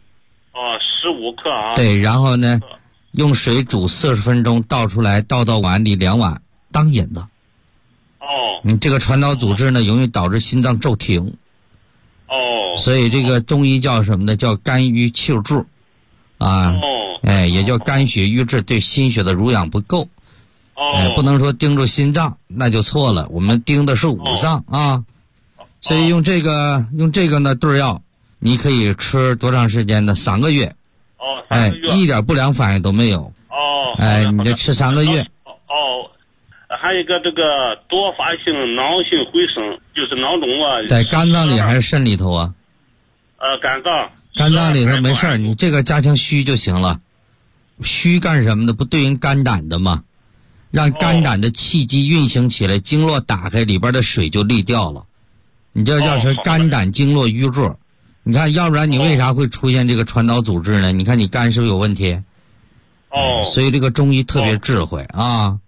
S5: 15克啊。
S4: 对，然后呢，用水煮40分钟，倒出来，倒到碗里2碗当饮的。你这个传导组织呢，容易导致心脏骤停。所以这个中医叫什么呢？叫肝郁气滞也叫肝血瘀滞，对心血的濡养不够。不能说盯住心脏，那就错了。我们盯的是五脏啊。所以用这个呢对药，你可以吃多长时间呢？3个月。一点不良反应都没有。你就吃3个月。
S5: 还有一个这个多发性脑性回声，就是脑肿
S4: 在肝脏里还是肾里头啊？
S5: 肝
S4: 脏里头没事儿，你这个加强虚就行了。虚干什么的？不对应肝胆的吗？让肝胆的气机运行起来，经络打开，里边的水就沥掉了。你这叫是肝胆经络瘀滞。你看，要不然你为啥会出现这个传导组织呢？你看你肝是不是有问题？所以这个中医特别智慧啊。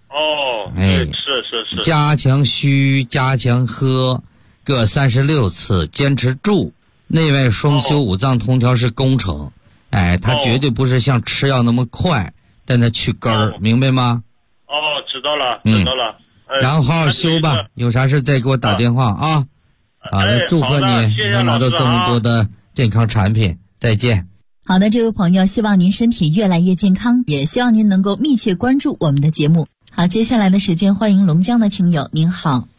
S5: 是。
S4: 加强虚，加强喝，各36次，坚持住。内外双修，五脏同调是工程。它绝对不是像吃药那么快，但它去根儿，明白吗？
S5: 知道了。
S4: 然后好好修吧，有啥事再给我打电话啊。好的，祝贺你能拿到这么多的健康产品。再见。
S3: 好的，这位朋友，希望您身体越来越健康，也希望您能够密切关注我们的节目。好，接下来的时间，欢迎龙江的听友，您好。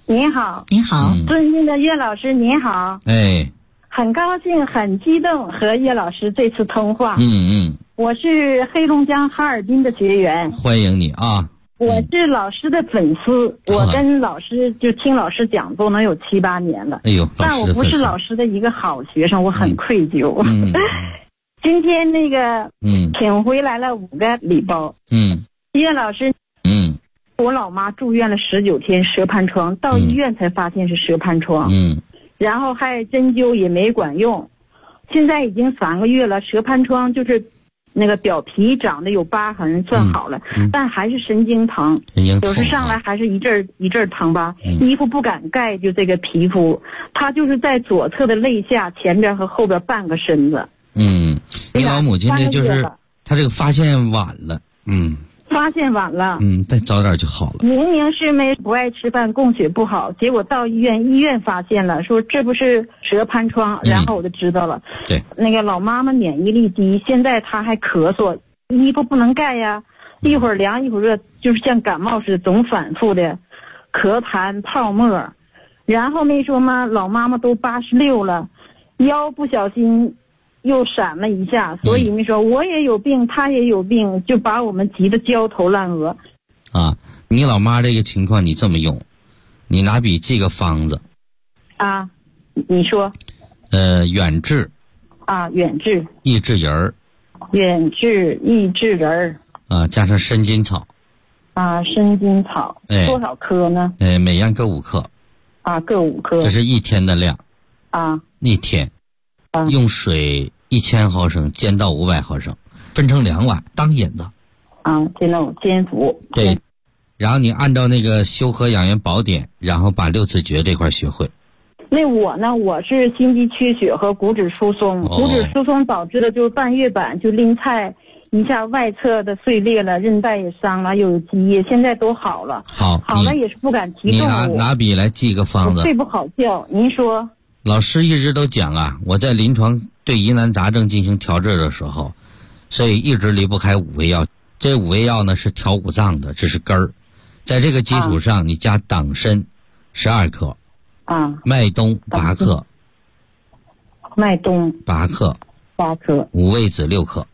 S9: 您好。
S3: 您好。
S9: 尊敬的岳老师您好。
S4: 哎，
S9: 很高兴很激动和岳老师这次通话。
S4: 嗯，
S9: 我是黑龙江哈尔滨的学员。
S4: 欢迎你啊。
S9: 我是老师的粉丝，我跟老师就听老师讲座能有7、8年了。
S4: 哎呦，
S9: 但我不是老师的一个好学生，我很愧疚。今天那个请回来了5个礼包。岳老师，我老妈住院了19天舌盘疮，到医院才发现是舌盘疮。然后还针灸也没管用，现在已经3个月了，舌盘疮就是那个表皮长得有疤痕算好了，但还是神经疼，有时上来还是一阵一阵疼吧。衣服不敢盖，就这个皮肤，它就是在左侧的肋下前边和后边半个身子。
S4: 你老母亲这就是她这个发现晚了。
S9: 发现晚了，
S4: 再早点就好了。
S9: 明明是不爱吃饭，供血不好，结果到医院发现了，说这不是舌盘疮，然后我就知道了。
S4: 对，
S9: 那个老妈妈免疫力低，现在她还咳嗽，衣服不能盖呀，一会儿凉一会儿热，就是像感冒似的，总反复的咳痰泡沫。然后那时候嘛，老妈妈都86了，腰不小心又闪了一下，所以你说我也有病，他也有病，就把我们急得焦头烂额。
S4: 你老妈这个情况你这么用，你拿笔记个方子。
S9: 你说。
S4: 远志。
S9: 远志。
S4: 益智仁儿。
S9: 远志益智仁儿。
S4: 加上参金草。
S9: 参金草。多少颗呢？
S4: 每样各5克。
S9: 各5颗。
S4: 这是1天的量。1天。用水1000毫升煎到500毫升，分成2碗当饮子。
S9: 煎到煎服。
S4: 对，然后你按照那个修和养元宝典，然后把6字诀这块学会。
S9: 那我呢，我是心肌缺血和骨质疏松，骨质疏松导致的就是半月板就拎菜一下外侧的碎裂了，韧带也伤了，又有积液，现在都好了。好了也是不敢提重物。
S4: 你拿笔来记个方子。
S9: 睡不好觉，您说。
S4: 老师一直都讲我在临床对疑难杂症进行调治的时候，所以一直离不开5味药。这5味药呢是调5脏的，这是根儿。在这个基础上，你加党参12克，麦冬8克，
S9: 麦冬
S4: 8克
S9: ，8克，
S4: 五味子6克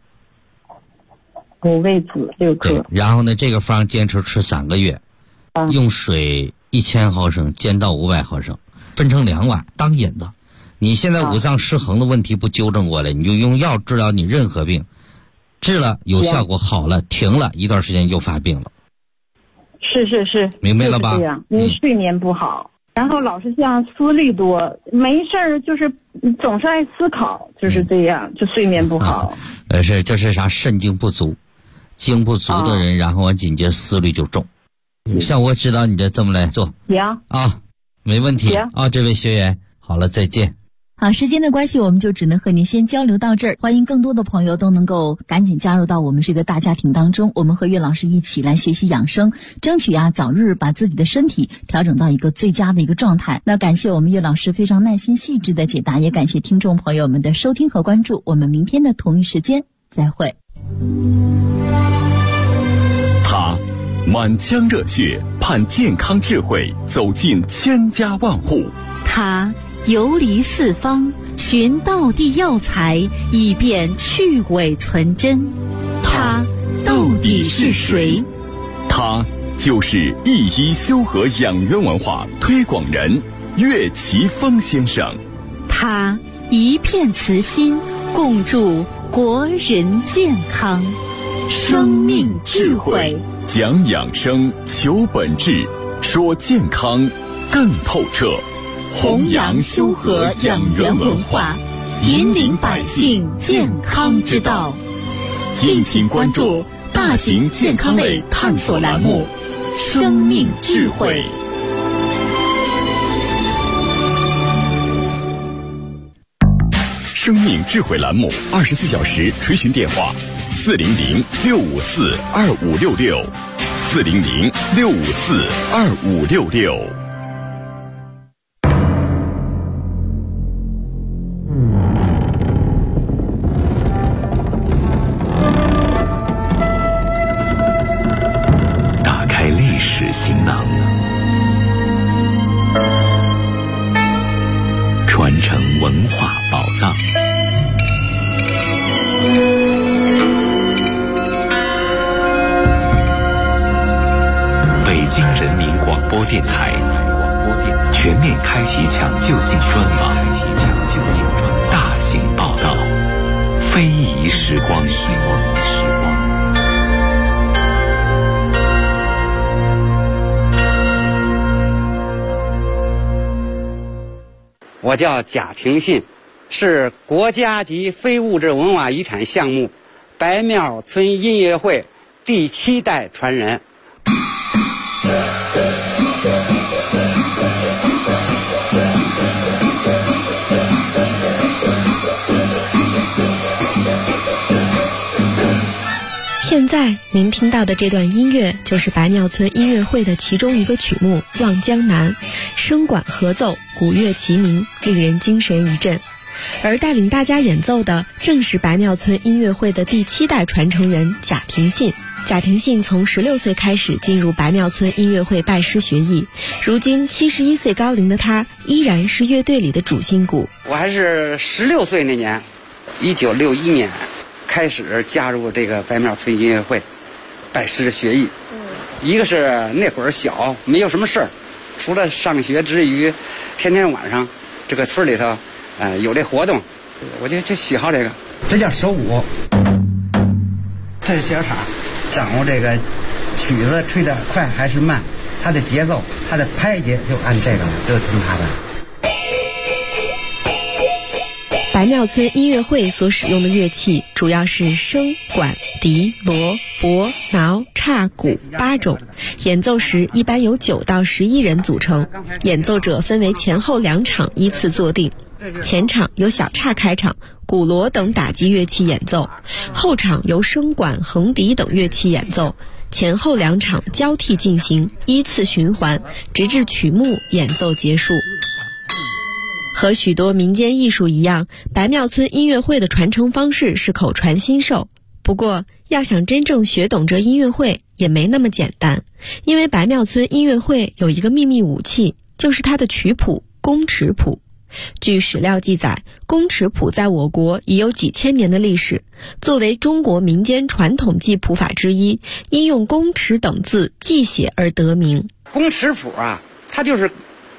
S9: ，5味子6克。
S4: 对，然后呢，这个方坚持吃3个月，用水1000毫升煎到500毫升。分成2碗当饮子。你现在5脏失衡的问题不纠正过来，你就用药治疗你任何病，治了有效果好了，停了一段时间又发病了。
S9: 是，
S4: 明白了吧？
S9: 这样，你睡眠不好，然后老是像思虑多，没事儿就是总是爱思考，就是这样，就睡眠不好。
S4: 这是啥？肾精不足，精不足的人，然后完紧接思虑就重。像我知道你这么来做。
S9: 行
S4: 没问题这位学员，好了，再见。
S3: 好，时间的关系，我们就只能和您先交流到这儿。欢迎更多的朋友都能够赶紧加入到我们这个大家庭当中，我们和岳老师一起来学习养生，争取早日把自己的身体调整到一个最佳的一个状态。那感谢我们岳老师非常耐心细致的解答，也感谢听众朋友们的收听和关注。我们明天的同一时间再会。
S1: 他满腔热血盼健康智慧走进千家万户，
S2: 他游离四方寻道地药材以便去伪存真，他到底是谁？
S1: 他就是一医修和养元文化推广人岳奇峰先生。
S2: 他一片慈心共筑国人健康，生命智慧，
S1: 讲养生求本质，说健康更透彻，
S2: 弘扬修和养元文化，引领百姓健康之道。敬请关注大型健康类探索栏目《生命智慧》。
S1: 生命智慧栏目24小时垂询电话：400-654-2566，400-654-2566。打开历史行囊，
S10: 播电台，全面开启抢救性专访，大型报道，非遗时光。
S11: 我叫贾廷信，是国家级非物质文化遗产项目白庙村音乐会第7代传人。
S12: 现在您听到的这段音乐就是白庙村音乐会的其中一个曲目《望江南》，声管合奏，鼓乐齐鸣，令人精神一振。而带领大家演奏的正是白庙村音乐会的第7代传承人贾廷信。贾廷信从16岁开始进入白庙村音乐会拜师学艺，如今71岁高龄的他依然是乐队里的主心骨。
S11: 我还是16岁那年，1961年开始加入这个白庙村音乐会拜师学艺。一个是那会儿小，没有什么事儿，除了上学之余，天天晚上这个村里头有这活动，我就喜好这个。这叫手鼓，这是小叉，掌握这个曲子吹得快还是慢，它的节奏，它的拍节就按这个了，就听它的。
S12: 白庙村音乐会所使用的乐器主要是笙、管、笛、锣、钹、挠、叉、鼓8种，演奏时一般由9到11人组成，演奏者分为前后2场依次坐定。前场由小叉开场，鼓锣等打击乐器演奏，后场由笙管、横笛等乐器演奏，前后2场交替进行，依次循环，直至曲目演奏结束。和许多民间艺术一样，白庙村音乐会的传承方式是口传心授。不过，要想真正学懂这音乐会也没那么简单，因为白庙村音乐会有一个秘密武器，就是它的曲谱宫尺谱。据史料记载，宫尺谱在我国已有几千年的历史，作为中国民间传统记谱法之一，因用宫尺等字记写而得名。
S11: 宫尺谱啊，它就是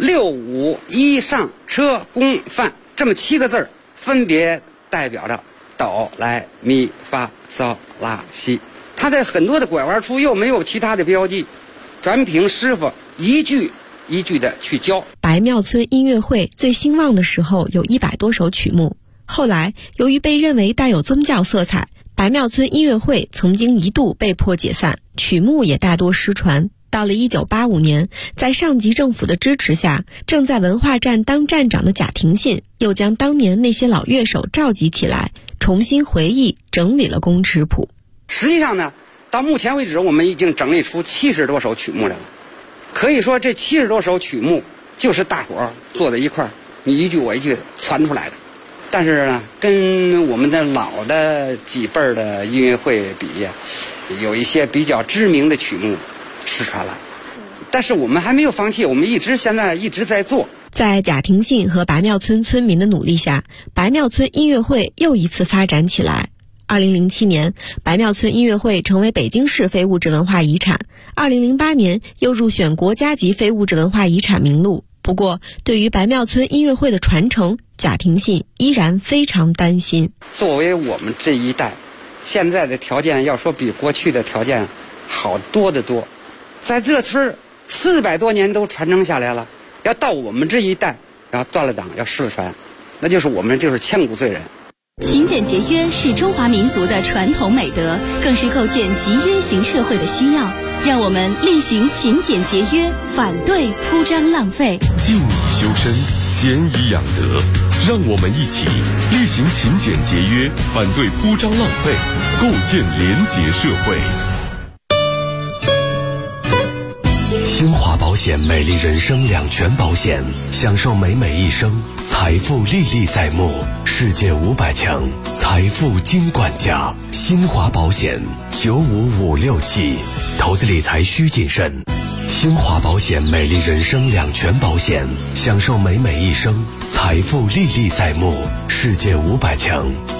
S11: 6、5、1上车宫范这么7个字，分别代表着哆来咪发嗦拉西。它在很多的拐弯处又没有其他的标记，全凭师傅一句一句的去教。
S12: 白庙村音乐会最兴旺的时候有100多首曲目，后来由于被认为带有宗教色彩，白庙村音乐会曾经一度被迫解散，曲目也大多失传。到了1985年，在上级政府的支持下，正在文化站当站长的贾廷信又将当年那些老乐手召集起来，重新回忆整理了宫尺谱。
S11: 实际上呢，到目前为止我们已经整理出70多首曲目来了。可以说这70多首曲目就是大伙儿坐在一块儿，你一句我一句传出来的。但是呢，跟我们的老的几辈儿的音乐会比，有一些比较知名的曲目失传了，但是我们还没有放弃，我们现在一直在做。
S12: 在贾廷信和白庙村村民的努力下，白庙村音乐会又一次发展起来。2007年，白庙村音乐会成为北京市非物质文化遗产，2008年又入选国家级非物质文化遗产名录。不过，对于白庙村音乐会的传承，贾廷信依然非常担心。
S11: 作为我们这一代，现在的条件要说比过去的条件好多得多，在这村400多年都传承下来了，要到我们这一代要断了档要失传，那就是我们就是千古罪人。
S2: 勤俭节约是中华民族的传统美德，更是构建集约型社会的需要。让我们厉行勤俭节约，反对铺张浪费。
S1: 静以修身，俭以养德。让我们一起厉行勤俭节约，反对铺张浪费，构建廉洁社会。
S13: 新华保险美丽人生2全保险，享受美美一生，财富历历在目，世界500强，财富金管家。新华保险95567，投资理财需谨慎。新华保险美丽人生2全保险，享受美美一生，财富历历在目，世界500强。